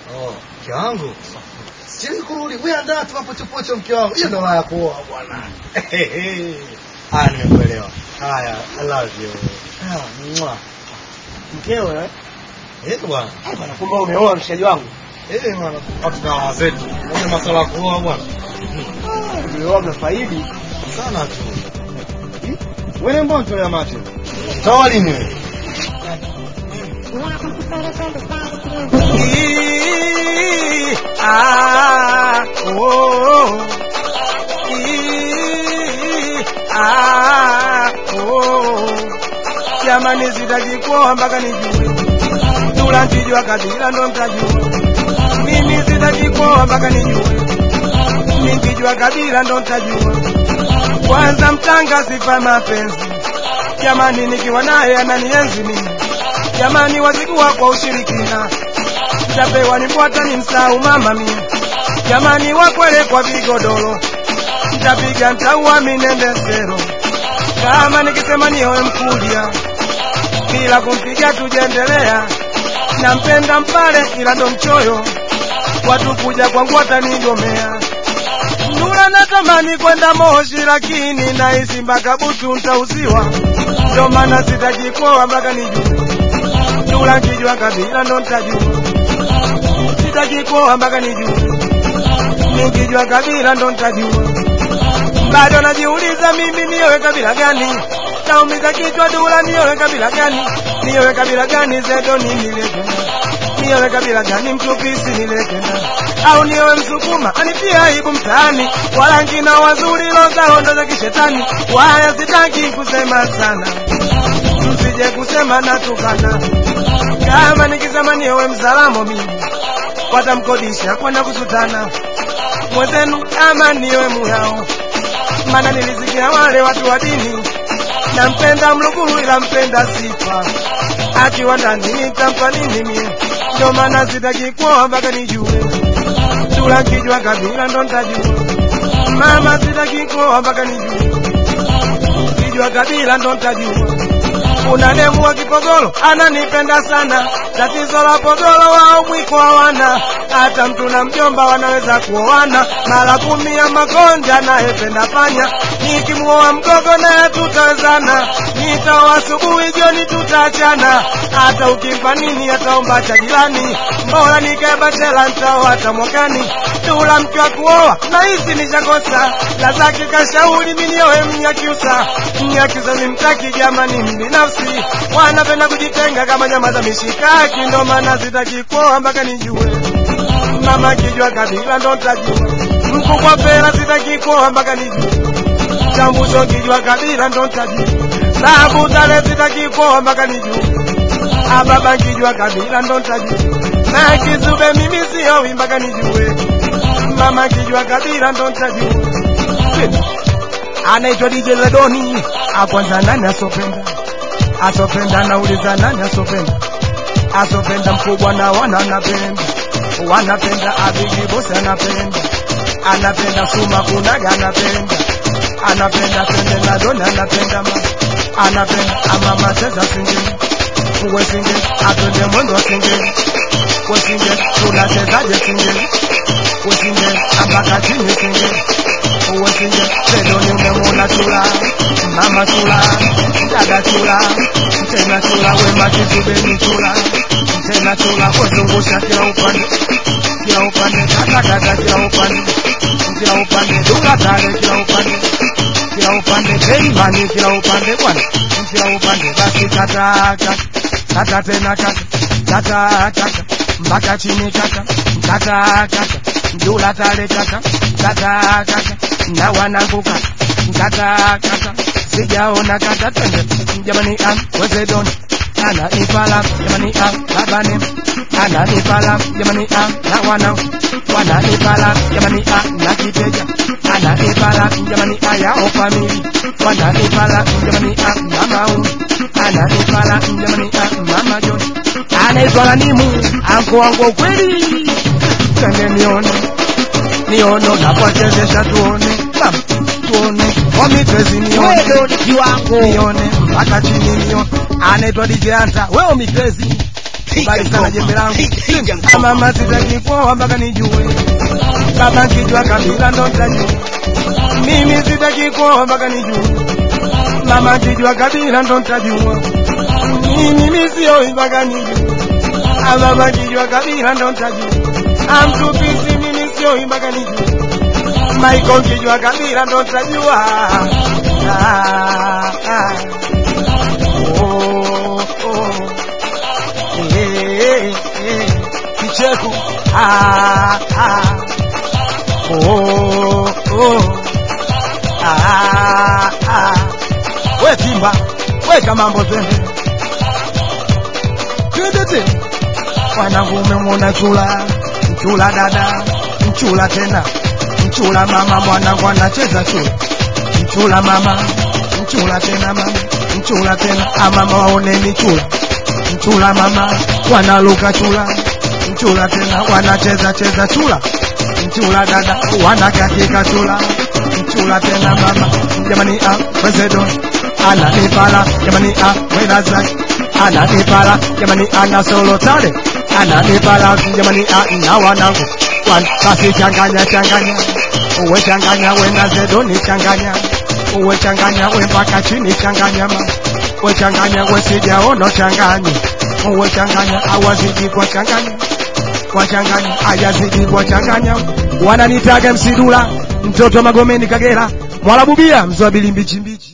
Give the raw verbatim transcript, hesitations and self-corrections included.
Oh, mke wangu. Sijui kurudi, wewe andaa tu hapo chopocho mke wangu. Hiyo ndo la kuoa bwana. Ah, nimekuelewa. Haya, I love you. Ah, mwa. Mkeo eh? Eh bwana. Eh bwana, kumbe umeoa mshaji wangu. Eh bwana, watu na wazetu. Ndio masuala ya kuoa bwana. Umeoa na faidi sana tu. Wewe mbona unatoa macho? Toa lini wewe? Ah, oh. Ah, oh. Jamani sitaki kuoa mpaka nijue. Tula nkijua kabila ndo mtajua. Mimi sitaki kuoa mpaka nijue. Nikijua kabila ndo mtajua. Kwanza mtanga sifa mapenzi. Jamani nikiwa naye ananienzi mimi. Jamani wazikuwa kwa ushirikina. Nitapewa nifuata ni msau mama mimi. Jamani wakwele kwa vigodoro. Nitapiga ntaua minende zero. Kama nikisema niowe mkulia. Bila kumpiga tujendelea. Nampenda mpale ila ndo mchoyo. Watu kuja kwangu watanigomea. Nura natamani kwenda Moshi lakini nahisi mpaka Butu nitauziwa. Ndio maana sitaki kuoa mpaka nijue. Nura nkijua kabila ndo nitajua. Sitaki kuoa mpaka nijue. Nikijua kabila ndo nitajua. Bado najiuliza mimi niowe kabila gani. Naumiza kichwa Dula niowe kabila gani. Niowe kabila gani Zedo ni nilegena. Niowe kabila gani Mtupisi nilegena. Au niowe Msukuma anipia aibu mtaani. Walangi na wazuri loza hondo za kishetani. Waya sitaki kusema sana. Msije kusema natukana. Kama nikisema niowe Mzalamo mimi. Watamkodisha kwenda kusutana. Mwenzenu ama niowe Muyao. Mana nilisikia wale watu wa dini. Nampenda Mluguru ila mpenda sifa. Akiwa ndani nitampa nini mimi. Ndio maana sitaki kuoa mpaka nijue. Tula nkijua kabila ndo nitajua. Mama sitaki kuoa mpaka nijue. Kijua kabila ndo nitajua. Kuna demu wa Kipogolo ananipenda sana. Tatizo la Pogolo wao mwiko hawana. Hata mtu na mjomba wanaweza kuoana. Mara kumi ya Makonja anayependa panya. Nikimuoa Mgogo naye tutawezana. Nitaoa asubuhi jioni tutaachana. Hata ukimpa nini ataomba cha jirani. Mbona nikae bachela nitaoa hata mwakani. Tula mke wa kuoa nahisi nishakosa. Lazaki kashauri mimi nioe Mnyakyusa. Mnyakyusa nimtaki jamani mbinafsi. Wanapenda kujitenga kama nyama za mishikaki. Ndo maana sitaki kuoa mpaka nijue. Mama kijua kabila ndo nitajua. Mkubwa pera sitaki kuoa mpaka nijue. Chambuzo kijua kabila ndo nitajua. Sabu tale sitaki kuoa mpaka nijue. Ababa kijua kabila ndo nitajua. Na Kizube mimi siowi mpaka nijue. Mama kijua kabila ndo nitajua. Anaitwa D J Ledoni. Akwanza nani asopenda. Asopenda nauliza nani asopenda. Asopenda mkubwa na wana anapenda. Wanapenda Abigi Boss anapenda. Anapenda Suma Kunaga anapenda. Anapenda Pende na Dona anapenda ma. Anapenda Amama Cheza singeni. Uwe singeni atende mwendo singeni. Uwe singeni tunachezaje singeni. Uwe singeni ambaka chini singeni. Uwe singeni Zedo ni umemuna Tula. Mama Tula. Dada Tula. Tena Tula Wema Kizube ni Tula. Tena Tula kuzungusha kila upande. Kila upande kata kata kila upande. Kila upande Dula tale kila upande. Kila upande Keimani kila upande bwana. Kila upande basi kata kata. Kata tena kata. Kata kata. Mpaka chini kata. Kata kata. Dula tale kata. Kata kata. Na wanangu kata. Kata kata. Sijaona kata tende. Jamani am wezedoni. Ana nipala jamani am babane. Ana nipala jamani am na wanao. Wana nipala jamani am na kiteja. Ana nipala jamani aya o family. Wana nipala jamani am na mau. Ana nipala jamani am mama John. Ana itwala nimu anko wangu kweli. Tende nione. Nione unapochezesha tuone. Mama tuone. Omi twezi nione. Wewe ni kiwango. Nione mpaka chini nione. Anaitwa D J Anta. Wewe mitezi. bali sana jembe langu. Mama sitaki kuoa mpaka nijue, baba nkijua kabila ndo nitajua. Mimi sitaki kuoa mpaka nijue, mama nkijua kabila ndo nitajua. Mimi sioi mpaka nijue, baba nkijua kabila ndo nitajua. Amtupisi mimi sioi mpaka nijue, Michael nkijua kabila ndo nitajua. Ah, ah. Oh, oh. Eh, eh. Kicheko. Ah, ah. Oh, oh. Ah, ah. We timba, weka mambo zende. Twende wanangu, umemwona chula, chula dada, chula tena, chula mama, mwanangu anacheza chula, chula mama, chula tena mama, chula tena, amama waoneni chula, chula mama, wanaluka chula, chula tena, wanacheza cheza chula, chula dada, wanakakika chula, chula tena mama, jamani ah, president, ana nipala, jamani ah, wena zaki, ana nipala, jamani ana solo tale, ana nipala, jamani ah, na wanangu, wan, kasi changanya changanya, uwe changanya wena zedoni changanya, uwe changanya we mpaka chini changanya ma, uwe changanya we sijaono changanya, uwe changanya awazidi kwa changanya, kwa changanya ayazidi kwa changanya. Wananitaga msidula, mtoto Magomeni Kagera, Mwalabubia mzwabili mbichi mbichi.